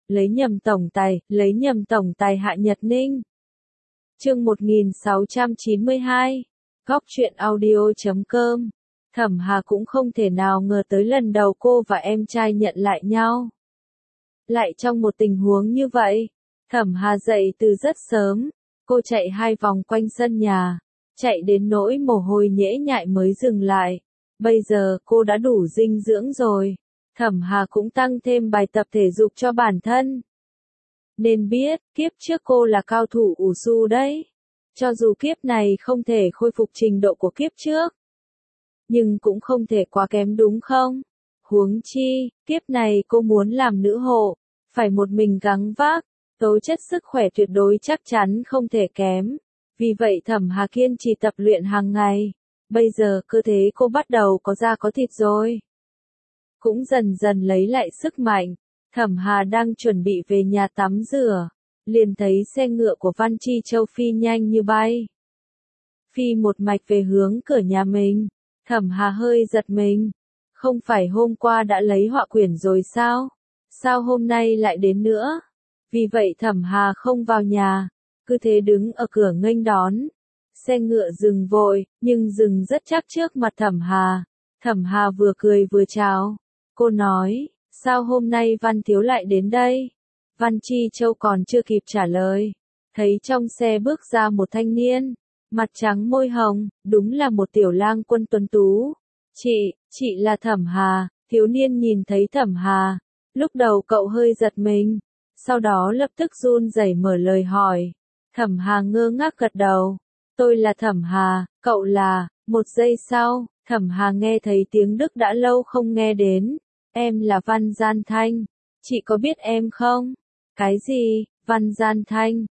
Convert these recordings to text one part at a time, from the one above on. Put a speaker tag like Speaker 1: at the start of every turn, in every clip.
Speaker 1: lấy nhầm tổng tài Hạ Nhật Ninh. Chương 1692, Góc truyện audio.com. Thẩm Hà cũng không thể nào ngờ tới lần đầu cô và em trai nhận lại nhau. Lại trong một tình huống như vậy, Thẩm Hà dậy từ rất sớm, cô chạy 2 vòng quanh sân nhà, chạy đến nỗi mồ hôi nhễ nhại mới dừng lại. Bây giờ cô đã đủ dinh dưỡng rồi. Thẩm Hà cũng tăng thêm bài tập thể dục cho bản thân. Nên biết, kiếp trước cô là cao thủ ủ su đấy. Cho dù kiếp này không thể khôi phục trình độ của kiếp trước, nhưng cũng không thể quá kém đúng không? Huống chi, kiếp này cô muốn làm nữ hộ, phải một mình gắng vác, tố chất sức khỏe tuyệt đối chắc chắn không thể kém. Vì vậy Thẩm Hà kiên trì tập luyện hàng ngày. Bây giờ cơ thể cô bắt đầu có da có thịt rồi. Cũng dần dần lấy lại sức mạnh. Thẩm Hà đang chuẩn bị về nhà tắm rửa, liền thấy xe ngựa của Văn Chi Châu phi nhanh như bay. Phi một mạch về hướng cửa nhà mình. Thẩm Hà hơi giật mình. Không phải hôm qua đã lấy họa quyển rồi sao? Sao hôm nay lại đến nữa? Vì vậy Thẩm Hà không vào nhà, cứ thế đứng ở cửa nghênh đón. Xe ngựa dừng vội, nhưng dừng rất chắc trước mặt Thẩm Hà. Thẩm Hà vừa cười vừa chào. Cô nói, sao hôm nay Văn Thiếu lại đến đây? Văn Chi Châu còn chưa kịp trả lời. Thấy trong xe bước ra một thanh niên, mặt trắng môi hồng, đúng là một tiểu lang quân tuấn tú. Chị là Thẩm Hà. Thiếu niên nhìn thấy Thẩm Hà. Lúc đầu cậu hơi giật mình, sau đó lập tức run rẩy mở lời hỏi. Thẩm Hà ngơ ngác gật đầu. Tôi là Thẩm Hà, cậu là. Một giây sau, Thẩm Hà nghe thấy tiếng Đức đã lâu không nghe đến. Em là Văn Gian Thanh. Chị có biết em không? Cái gì? Văn Gian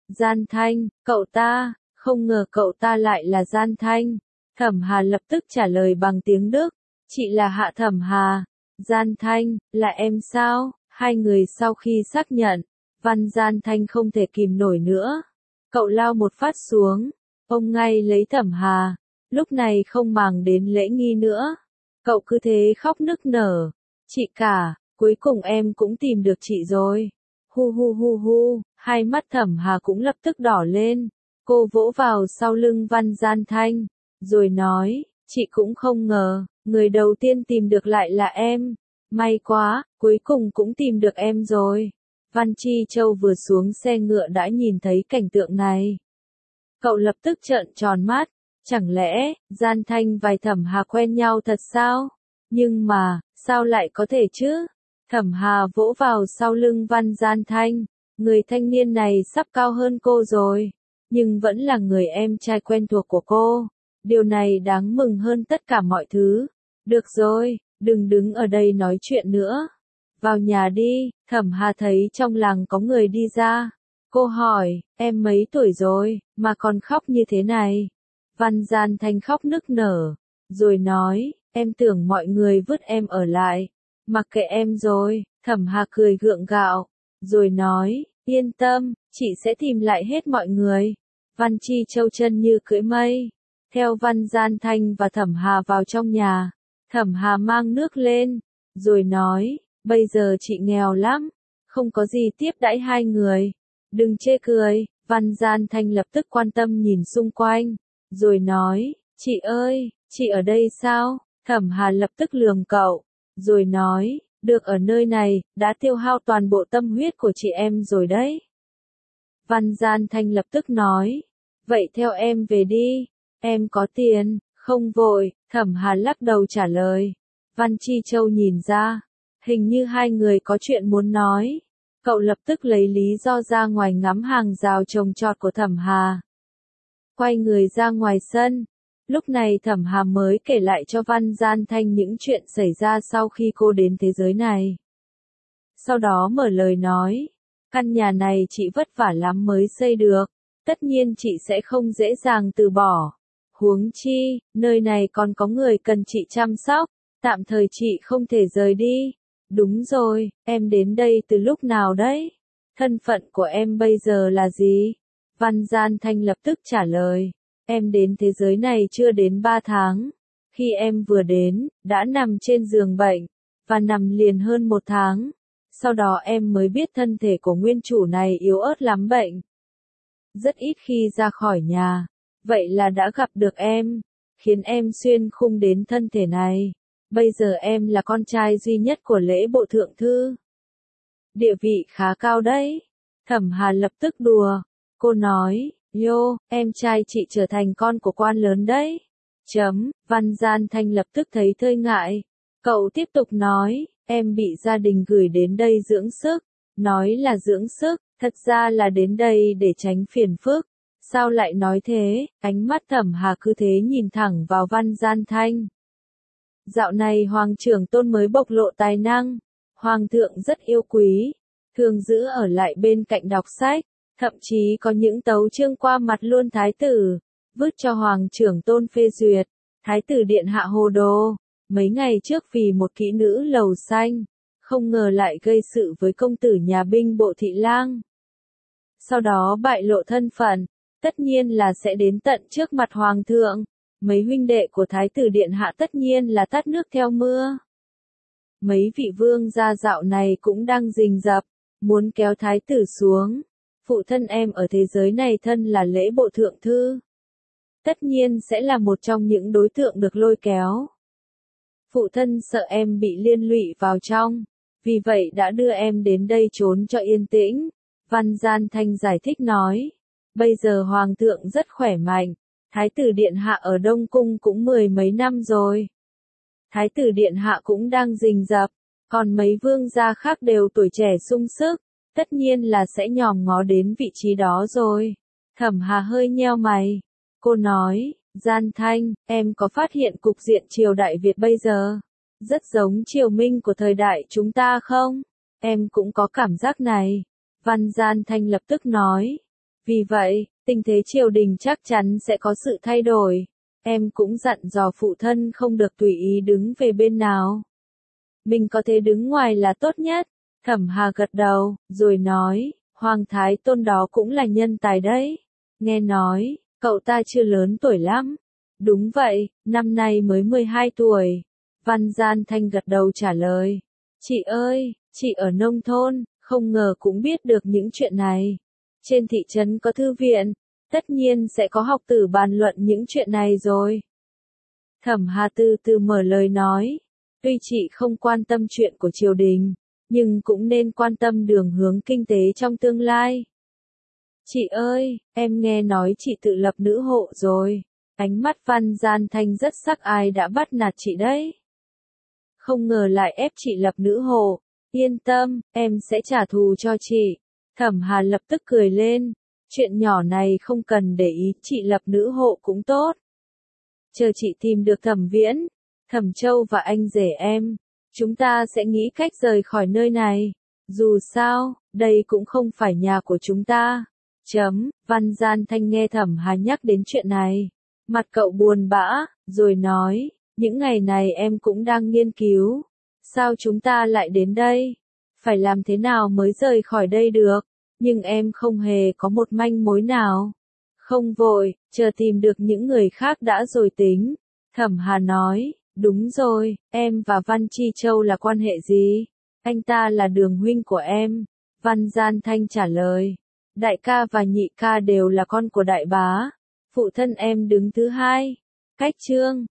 Speaker 1: Thanh, cậu ta, không ngờ cậu ta lại là Gian Thanh. Thẩm Hà lập tức trả lời bằng tiếng Đức. Chị là Hạ Thẩm Hà. Gian Thanh, là em sao? Hai người sau khi xác nhận, Văn Gian Thanh không thể kìm nổi nữa. Cậu lao một phát xuống, ông ngay lấy Thẩm Hà, lúc này không màng đến lễ nghi nữa. Cậu cứ thế khóc nức nở. Chị cả, cuối cùng em cũng tìm được chị rồi. Hu hu hu hu, hai mắt Thẩm Hà cũng lập tức đỏ lên. Cô vỗ vào sau lưng Văn Gian Thanh, rồi nói, chị cũng không ngờ, người đầu tiên tìm được lại là em. May quá, cuối cùng cũng tìm được em rồi. Văn Chi Châu vừa xuống xe ngựa đã nhìn thấy cảnh tượng này. Cậu lập tức trợn tròn mắt, chẳng lẽ, Gian Thanh và Thẩm Hà quen nhau thật sao? Nhưng mà, sao lại có thể chứ? Thẩm Hà vỗ vào sau lưng Văn Gian Thanh, người thanh niên này sắp cao hơn cô rồi, nhưng vẫn là người em trai quen thuộc của cô. Điều này đáng mừng hơn tất cả mọi thứ. Được rồi, đừng đứng ở đây nói chuyện nữa. Vào nhà đi. Thẩm Hà thấy trong làng có người đi ra. Cô hỏi, em mấy tuổi rồi, mà còn khóc như thế này? Văn Gian Thanh khóc nức nở, rồi nói, em tưởng mọi người vứt em ở lại. Mặc kệ em rồi. Thẩm Hà cười gượng gạo, rồi nói, yên tâm, chị sẽ tìm lại hết mọi người. Văn Chi Châu chân như cưỡi mây, theo Văn Gian Thanh và Thẩm Hà vào trong nhà. Thẩm Hà mang nước lên, rồi nói, bây giờ chị nghèo lắm, không có gì tiếp đãi hai người. Đừng chê cười. Văn Gian Thanh lập tức quan tâm nhìn xung quanh, rồi nói, chị ơi, chị ở đây sao? Thẩm Hà lập tức lườm cậu, rồi nói, được ở nơi này, đã tiêu hao toàn bộ tâm huyết của chị em rồi đấy. Văn Gian Thanh lập tức nói, vậy theo em về đi, em có tiền, không vội. Thẩm Hà lắc đầu trả lời. Văn Chi Châu nhìn ra, hình như hai người có chuyện muốn nói. Cậu lập tức lấy lý do ra ngoài ngắm hàng rào trồng trọt của Thẩm Hà. Quay người ra ngoài sân. Lúc này Thẩm Hà mới kể lại cho Văn Gian Thanh những chuyện xảy ra sau khi cô đến thế giới này. Sau đó mở lời nói, căn nhà này chị vất vả lắm mới xây được, tất nhiên chị sẽ không dễ dàng từ bỏ. Huống chi, nơi này còn có người cần chị chăm sóc, tạm thời chị không thể rời đi. Đúng rồi, em đến đây từ lúc nào đấy? Thân phận của em bây giờ là gì? Văn Gian Thanh lập tức trả lời, em đến thế giới này chưa đến 3 tháng. Khi em vừa đến, đã nằm trên giường bệnh, và nằm liền hơn 1 tháng. Sau đó em mới biết thân thể của nguyên chủ này yếu ớt lắm bệnh. Rất ít khi ra khỏi nhà. Vậy là đã gặp được em, khiến em xuyên khung đến thân thể này. Bây giờ em là con trai duy nhất của lễ bộ thượng thư. Địa vị khá cao đấy. Thẩm Hà lập tức đùa. Cô nói, Yo, em trai chị trở thành con của quan lớn đấy. Văn Gian Thanh lập tức thấy hơi ngại. Cậu tiếp tục nói, em bị gia đình gửi đến đây dưỡng sức. Nói là dưỡng sức, thật ra là đến đây để tránh phiền phức. Sao lại nói thế? Ánh mắt Thẩm Hà cứ thế nhìn thẳng vào Văn Gian Thanh. Dạo này Hoàng trưởng tôn mới bộc lộ tài năng. Hoàng thượng rất yêu quý. Thường giữ ở lại bên cạnh đọc sách. Thậm chí có những tấu chương qua mặt luôn thái tử. Vứt cho Hoàng trưởng tôn phê duyệt. Thái tử điện hạ hồ đồ. Mấy ngày trước vì một kỹ nữ lầu xanh. Không ngờ lại gây sự với công tử nhà binh bộ thị lang. Sau đó bại lộ thân phận. Tất nhiên là sẽ đến tận trước mặt Hoàng thượng. Mấy huynh đệ của Thái tử Điện Hạ tất nhiên là tát nước theo mưa. Mấy vị vương gia dạo này cũng đang rình rập, muốn kéo Thái tử xuống. Phụ thân em ở thế giới này thân là lễ bộ thượng thư. Tất nhiên sẽ là một trong những đối tượng được lôi kéo. Phụ thân sợ em bị liên lụy vào trong, vì vậy đã đưa em đến đây trốn cho yên tĩnh. Văn Gian Thanh giải thích nói. Bây giờ Hoàng thượng rất khỏe mạnh. Thái tử Điện Hạ ở Đông Cung cũng 10 mấy năm rồi. Thái tử Điện Hạ cũng đang rình rập, còn mấy vương gia khác đều tuổi trẻ sung sức, tất nhiên là sẽ nhòm ngó đến vị trí đó rồi. Thẩm Hà hơi nheo mày. Cô nói, Gian Thanh, em có phát hiện cục diện triều đại Việt bây giờ rất giống triều Minh của thời đại chúng ta không? Em cũng có cảm giác này. Văn Gian Thanh lập tức nói. Vì vậy, tình thế triều đình chắc chắn sẽ có sự thay đổi. Em cũng dặn dò phụ thân không được tùy ý đứng về bên nào. Mình có thể đứng ngoài là tốt nhất. Thẩm Hà gật đầu, rồi nói, Hoàng Thái Tôn đó cũng là nhân tài đấy. Nghe nói, cậu ta chưa lớn tuổi lắm. Đúng vậy, năm nay mới 12 tuổi. Văn Gian Thanh gật đầu trả lời. Chị ơi, chị ở nông thôn, không ngờ cũng biết được những chuyện này. Trên thị trấn có thư viện, tất nhiên sẽ có học tử bàn luận những chuyện này rồi. Thẩm Hà từ từ mở lời nói, tuy chị không quan tâm chuyện của triều đình, nhưng cũng nên quan tâm đường hướng kinh tế trong tương lai. Chị ơi, em nghe nói chị tự lập nữ hộ rồi. Ánh mắt Văn Gian Thanh rất sắc, ai đã bắt nạt chị đấy. Không ngờ lại ép chị lập nữ hộ. Yên tâm, em sẽ trả thù cho chị. Thẩm Hà lập tức cười lên. Chuyện nhỏ này không cần để ý, chị lập nữ hộ cũng tốt. Chờ chị tìm được Thẩm Viễn, Thẩm Châu và anh rể em, chúng ta sẽ nghĩ cách rời khỏi nơi này. Dù sao, đây cũng không phải nhà của chúng ta. Văn Gian Thanh nghe Thẩm Hà nhắc đến chuyện này. Mặt cậu buồn bã, rồi nói, những ngày này em cũng đang nghiên cứu. Sao chúng ta lại đến đây? Phải làm thế nào mới rời khỏi đây được? Nhưng em không hề có một manh mối nào. Không vội, chờ tìm được những người khác đã rồi tính. Thẩm Hà nói, đúng rồi, em và Văn Chi Châu là quan hệ gì? Anh ta là đường huynh của em. Văn Gian Thanh trả lời, đại ca và nhị ca đều là con của đại bá. Phụ thân em đứng thứ hai. Cách chương